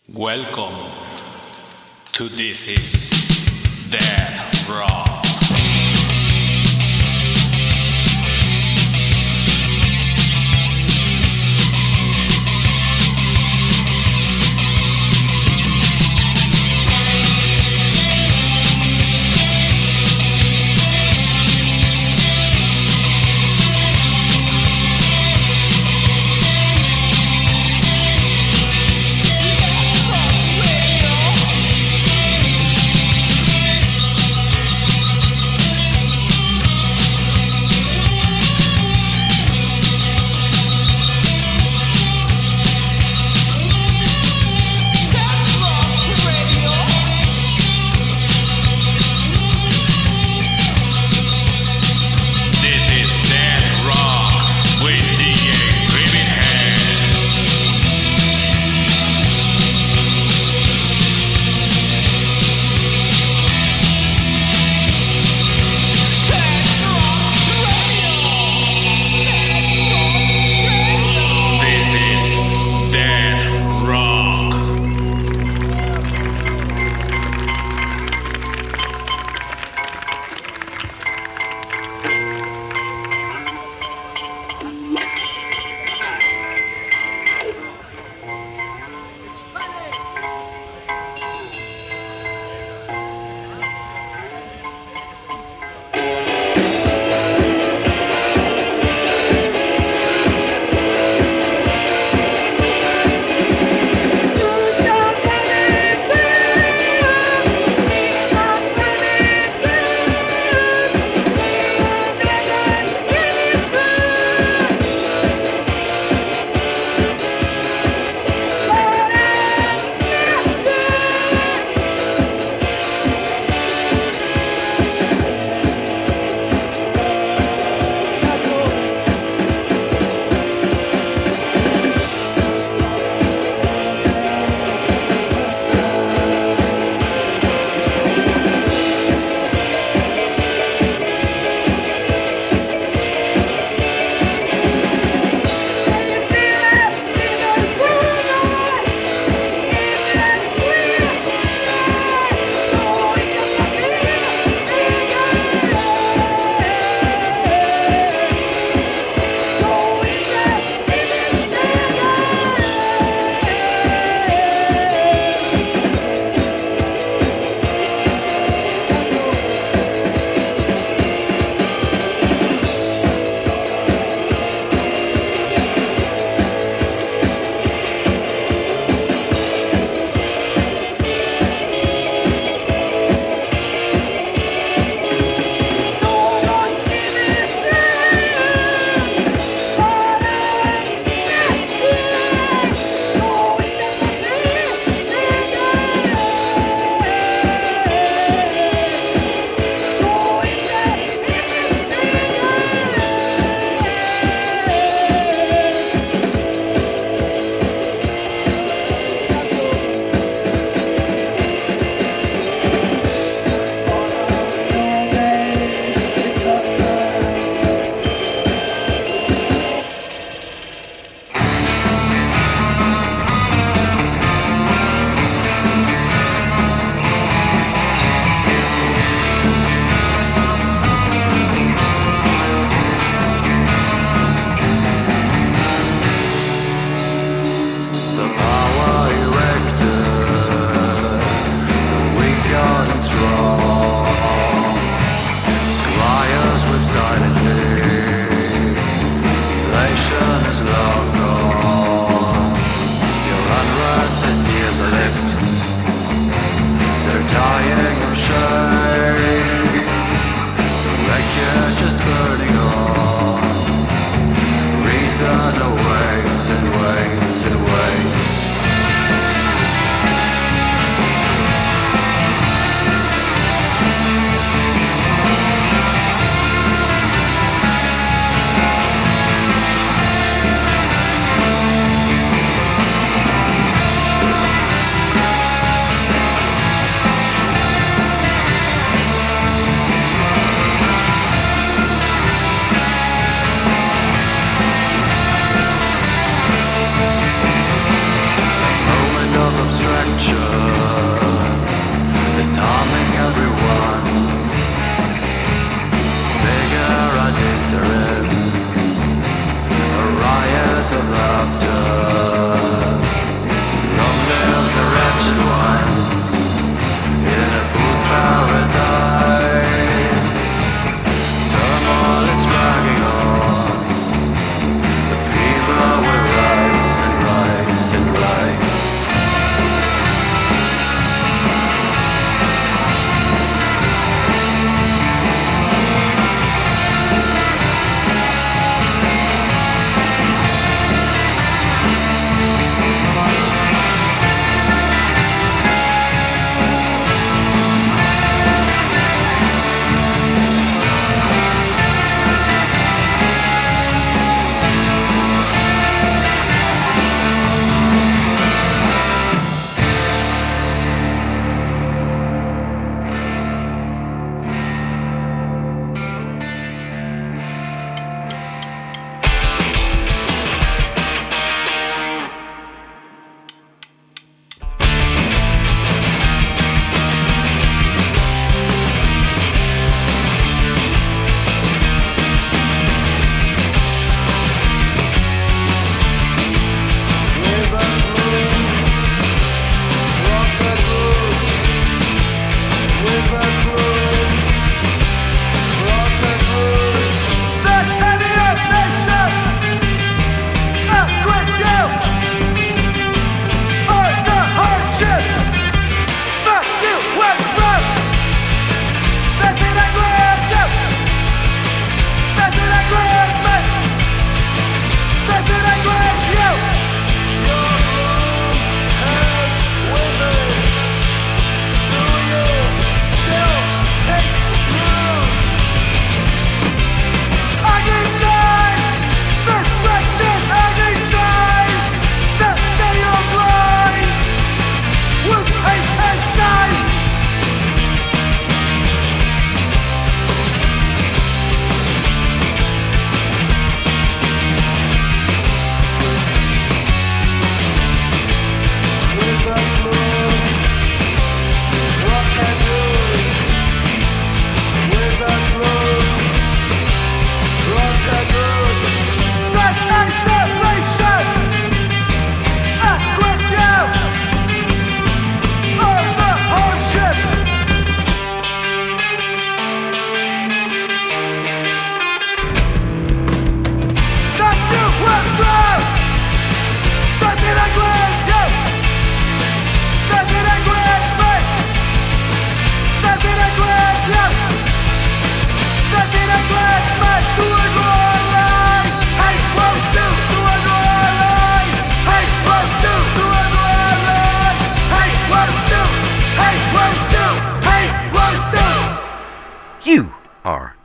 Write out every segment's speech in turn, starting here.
Welcome to This Is Dead Rock.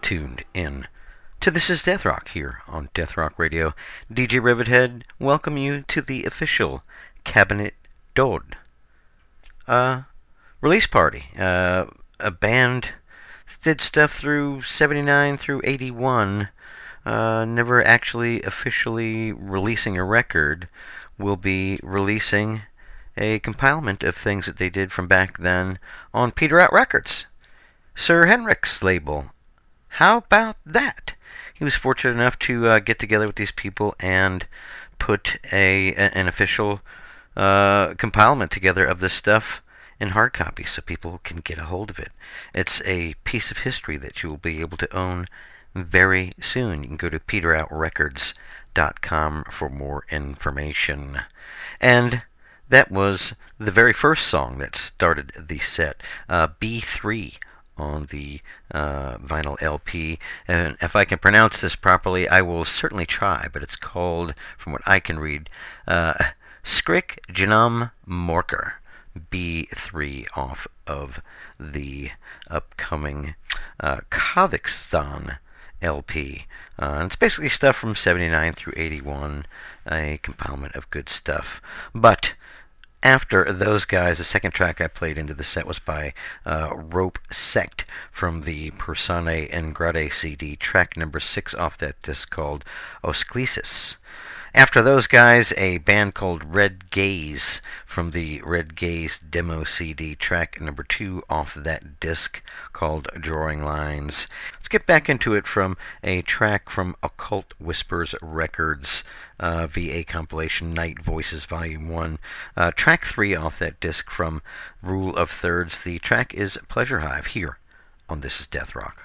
tuned in to This is Death Rock here on Death Rock Radio. DJ Rivethead, welcome you to the official Cabinet d'Ode release party. A band did stuff through 79 through 81, never actually officially releasing a record, will be releasing a compilement of things that they did from back then on Peter Out Records, Sir Henrik's label. How about that? He was fortunate enough to get together with these people and put an official compilement together of this stuff in hard copy so people can get a hold of it. It's a piece of history that you will be able to own very soon. You can go to peteroutrecords.com for more information. And that was the very first song that started the set, B3 on the vinyl LP. And if I can pronounce this properly, I will certainly try, but it's called, from what I can read, Skrik Janum Morker, B3 off of the upcoming Kazakhstan LP. And it's basically stuff from 79 through 81, a compilement of good stuff. But after those guys, the second track I played into the set was by Rope Sect from the Persone Ingrate CD, track number 6 off that disc called Osklesis. After those guys, a band called Red Gaze from the Red Gaze demo CD, track number 2 off that disc called Drawing Lines. Let's get back into it from a track from Occult Whispers Records, VA compilation Night Voices Volume 1. Track 3 off that disc from Rule of Thirds. The track is Pleasure Hive here on This is Death Rock.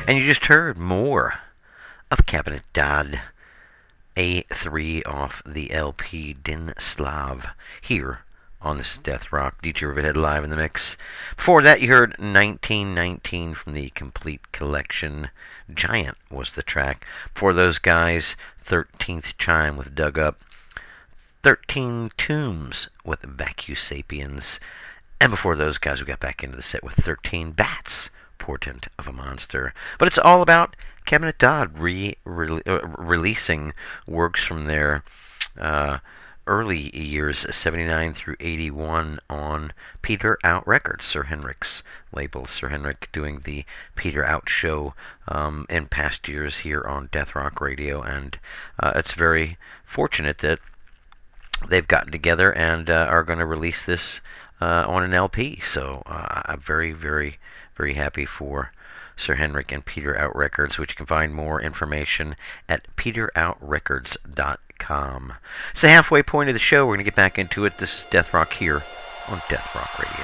And you just heard more of Cabinet Dodd, A3 off the LP Din Slav, here on this Death Rock. DJ Rivethead live in the mix. Before that, you heard 1919 from the Complete Collection. Giant was the track. Before those guys, 13th Chime with Dug Up. 13 Tombs with Vacusapiens. And before those guys, we got back into the set with 13 Bats, Portent of a Monster. But it's all about Cabinet Dodd releasing works from their early years, 79 through 81, on Peter Out Records, Sir Henrik's label. Sir Henrik doing the Peter Out show in past years here on Death Rock Radio, and it's very fortunate that they've gotten together and are going to release this on an LP. So I'm very, very, very happy for Sir Henrik and Peter Out Records, which you can find more information at peteroutrecords.com. It's the halfway point of the show. We're going to get back into it. This is Death Rock here on Death Rock Radio.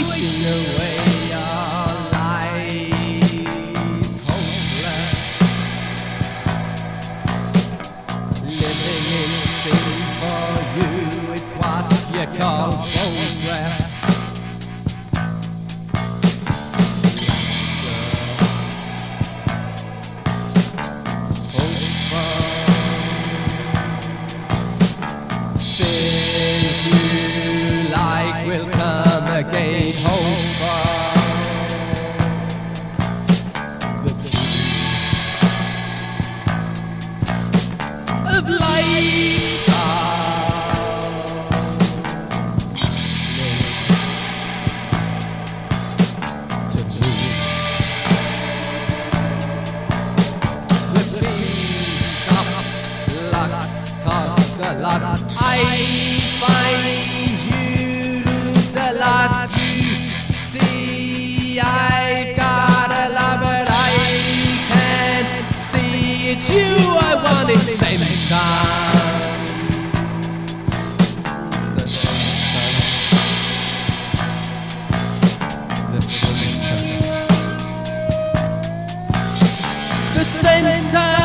wasting away your lives, hopeless, living in sin for you, it's what you call progress. Things you like will come again, hope for the key of lifestyle, to move with these stops, locks, talks a lot. I find you lose a lot. You see, I've got a lot, but I can't see it's you I want at the same time. The center.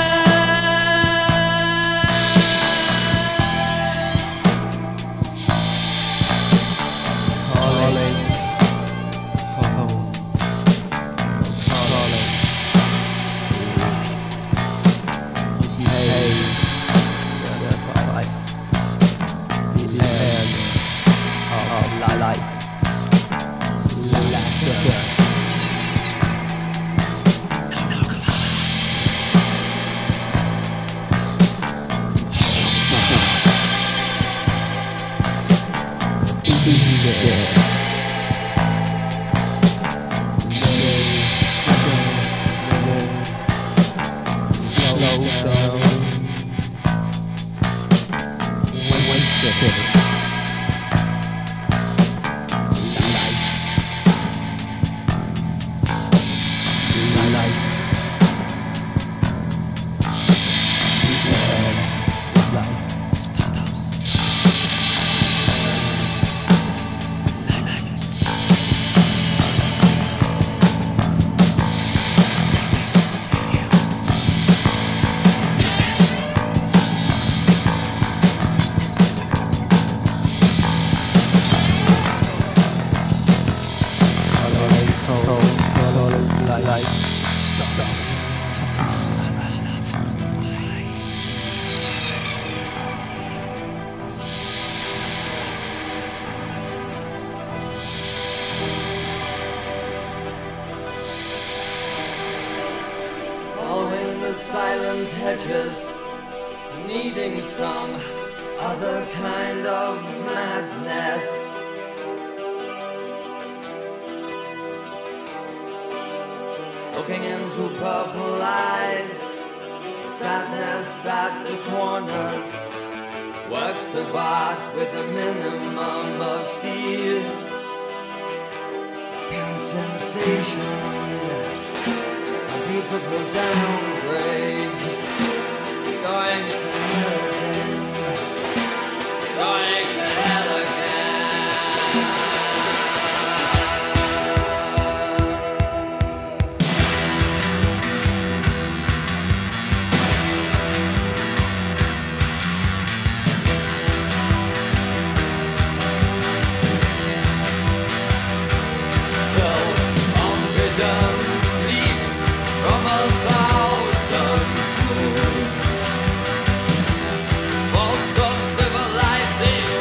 Following the silent hedges, needing some other kind of madness. Looking into purple eyes, sadness at the corners, works of art with a minimum of steel, pure sensation. Beautiful downgrade, going to hell again, going to hell again. Self-confidence leaks from a thousand wounds. Faults of civilization.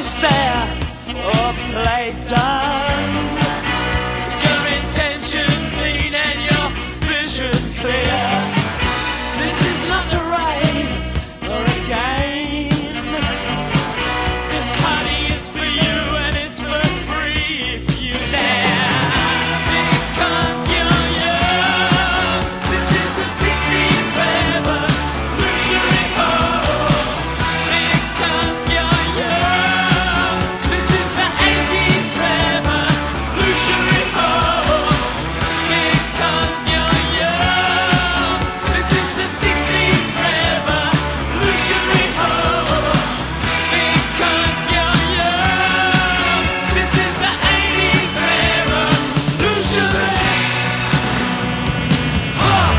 to stare or play dumb. Is your intention clean and your vision clear? This is not a raid or a game. This party is for you and it's for free if you dare. Because you're young. This is the 60s revolutionary hope. Because you're young. This is the 80s revolutionary hope. Because you're young. This is the 60s revolutionary hope. Because you're young. This is the 80s revolutionary hope.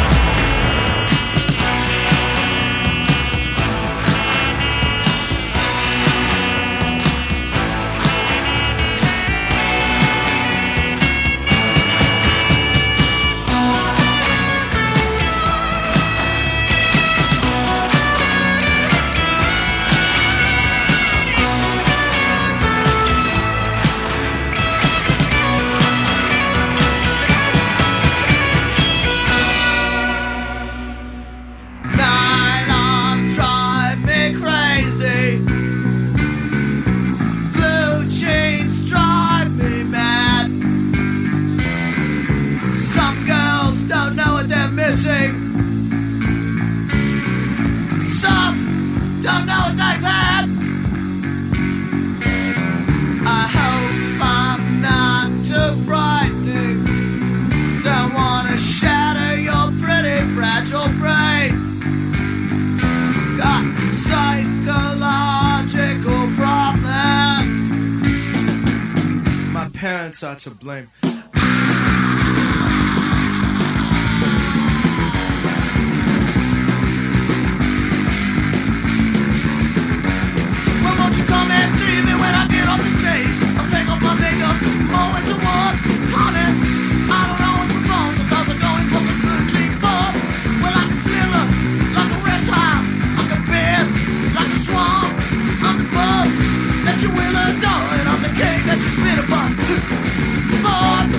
Nylons drive me crazy. Blue jeans drive me mad. Some girls don't know what they're missing. Some don't know what they've had. I hope I'm not too frightening. Don't wanna shatter your pretty fragile brain. Got psychological problem. My parents are to blame. Well, won't you come and see me when I get off the stage? I'll take off my makeup, always a one. Honey, I don't know what's my phone, sometimes I'm going for some good clean fun. Well, like a slither, like a reptile, I can bear like a swan. I'm the bug that you will adore, and I'm the king that you spit upon. Boy,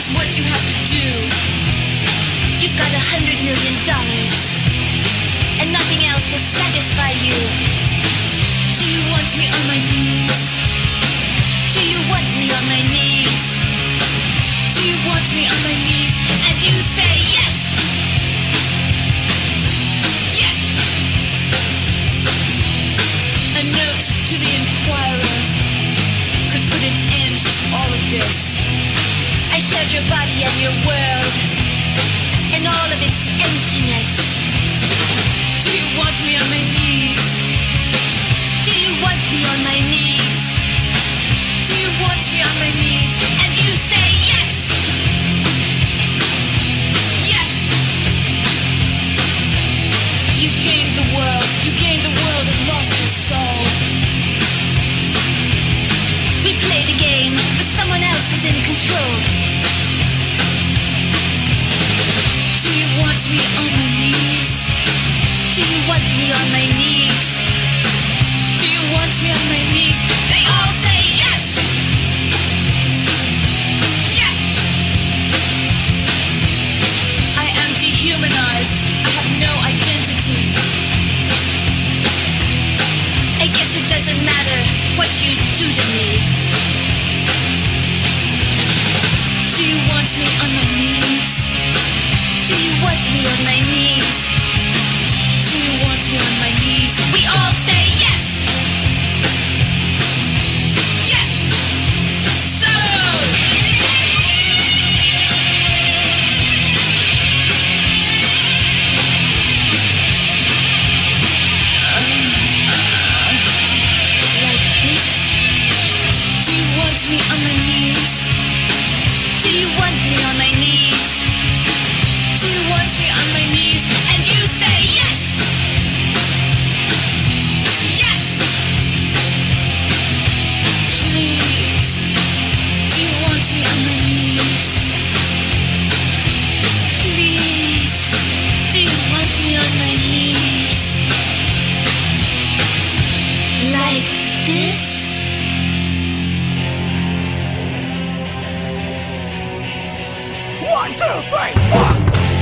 is what you have to do. You've got $100 million, and nothing else will satisfy you. Do you want me on my knees? Do you want me on my knees? Do you want me on my knees? And you say yes! Yes! A note to the Inquirer could put an end to all of this. I shared your body and your world, and all of its emptiness. Do you want me on my knees? Do you want me on my knees? Do you want me on my knees? And you say yes! Yes! You gained the world and lost your soul. We play the game, but someone else is in control. Do you want me on my knees? Do you want me on my knees? Do you want me on my knees? They all say yes! Yes! I am dehumanized. I have no identity. I guess it doesn't matter what you do to me. Do you want me on my knees? Do you want me on my knees? Do you want me on my knees? We all say yes! Yes! So! Like this? Do you want me on my knees? Do you want me on my knees? Do you want me on my knees? And you say yes! Yes! Please, do you want me on my knees? Please, do you want me on my knees? Like this? One, two, three, four.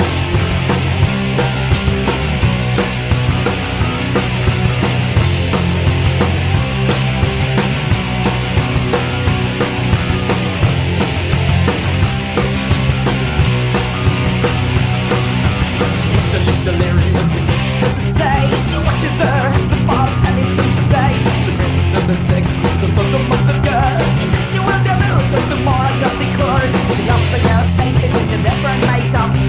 Delirious with things to say. She washes her hands and bartending till today. She brings to the sick just a month ago. Today she will get moved and tomorrow got the cord. She often her face with the different makeups.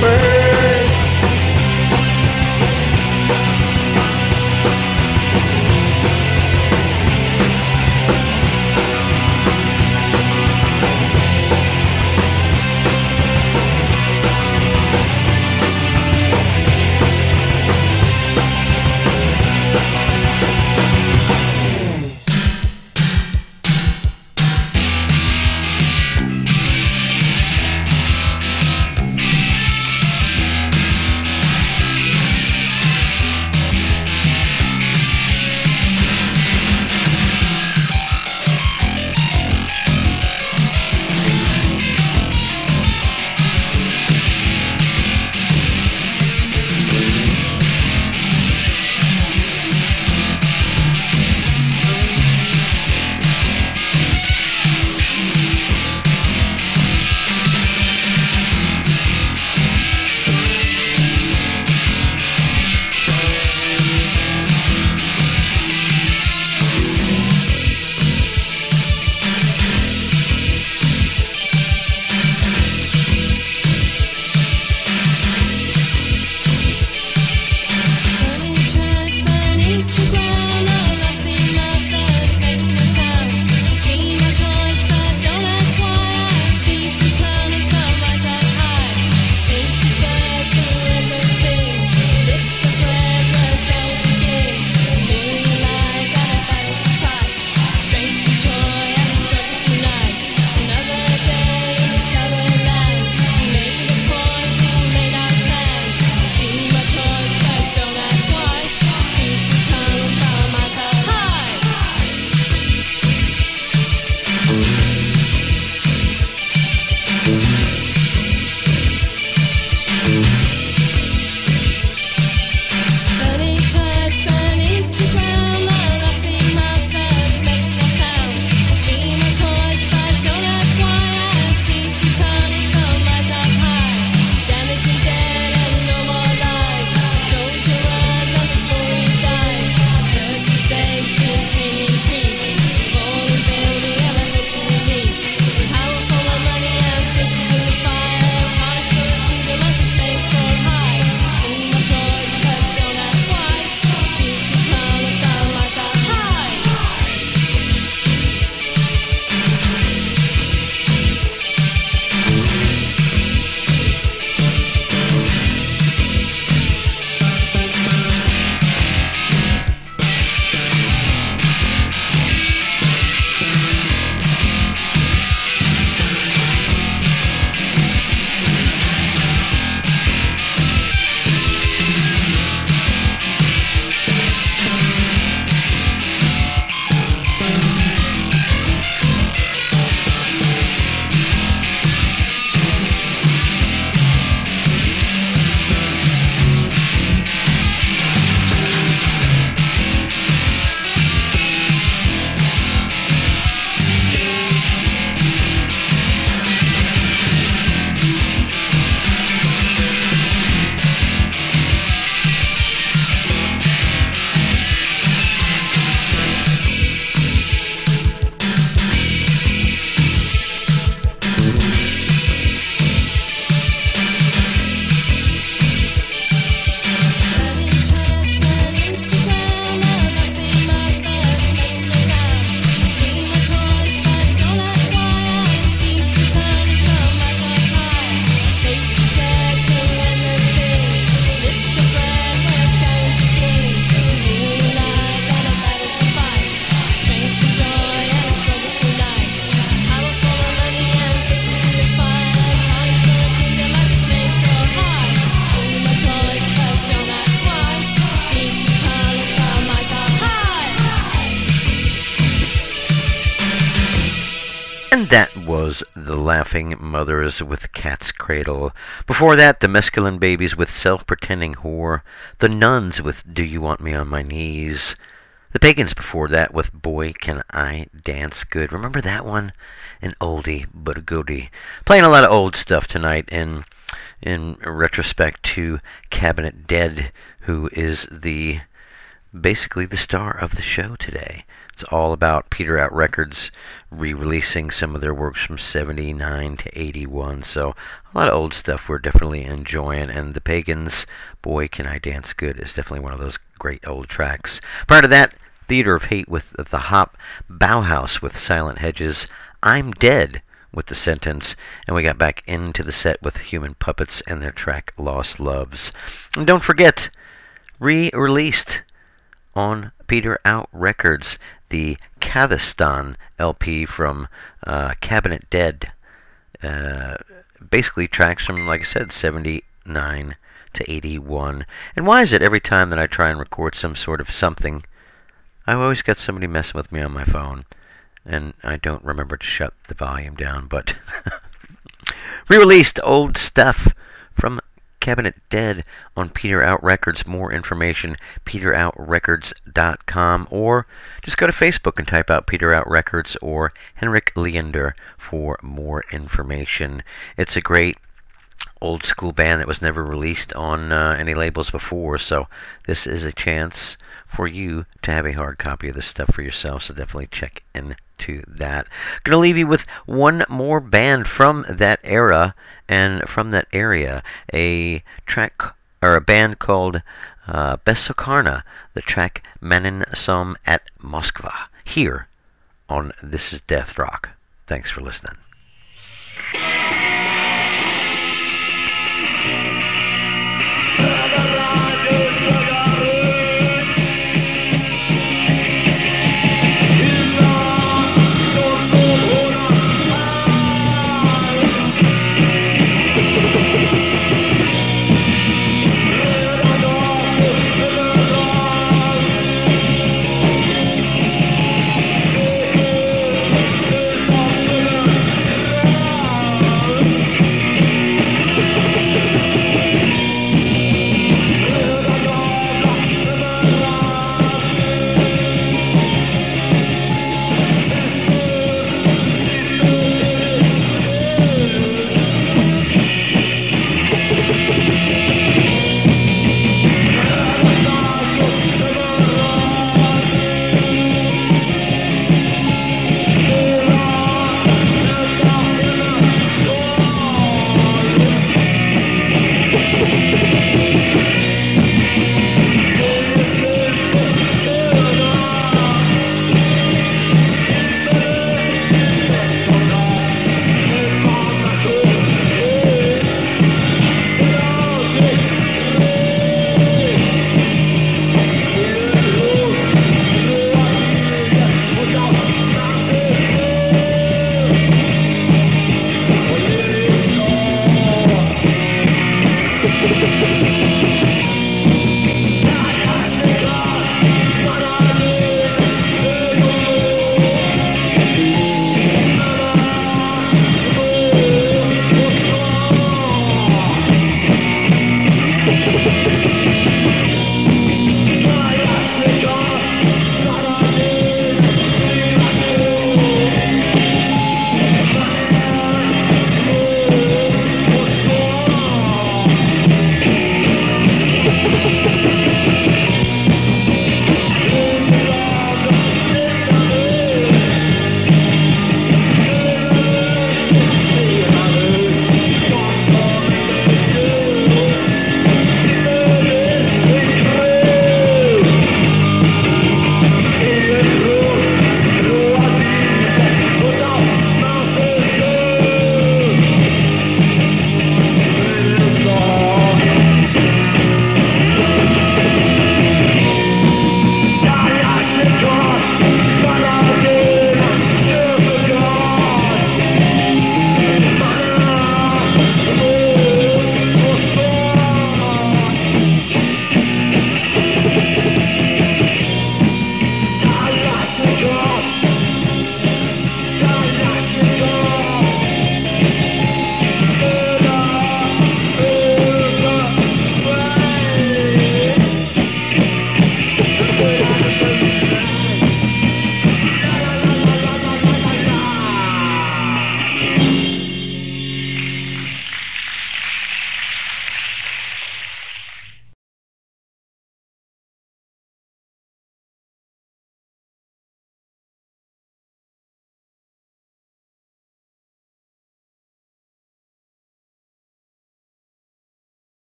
birds. And that was The Laughing Mothers with Cat's Cradle. Before that, the Mescaline Babies with Self-Pretending Whore. The Nuns with Do You Want Me on My Knees. The Pagans before that with Boy Can I Dance Good. Remember that one? An oldie but a goodie. Playing a lot of old stuff tonight in retrospect to Cabinet Dead, who is the basically the star of the show today. It's all about Peter Out Records re-releasing some of their works from 79 to 81. So a lot of old stuff we're definitely enjoying. And The Pagans, Boy Can I Dance Good, is definitely one of those great old tracks. Prior to that, Theater of Hate with The Hop, Bauhaus with Silent Hedges, I'm Dead with The Sentence, and we got back into the set with Human Puppets and their track Lost Loves. And don't forget, re-released on Peter Out Records, the Kazakhstan LP from Cabinet Dead. Basically tracks from, like I said, 79 to 81. And why is it every time that I try and record some sort of something, I've always got somebody messing with me on my phone, and I don't remember to shut the volume down, but re-released old stuff from Cabinet Dead on Peter Out Records. More information, peteroutrecords.com, or just go to Facebook and type out Peter Out Records or Henrik Leander for more information. It's a great old school band that was never released on any labels before, so this is a chance for you to have a hard copy of this stuff for yourself, so definitely check into that. Gonna leave you with one more band from that era and from that area, a track or a band called Besokarna, the track Manin Som at Moskva, here on This Is Death Rock. Thanks for listening.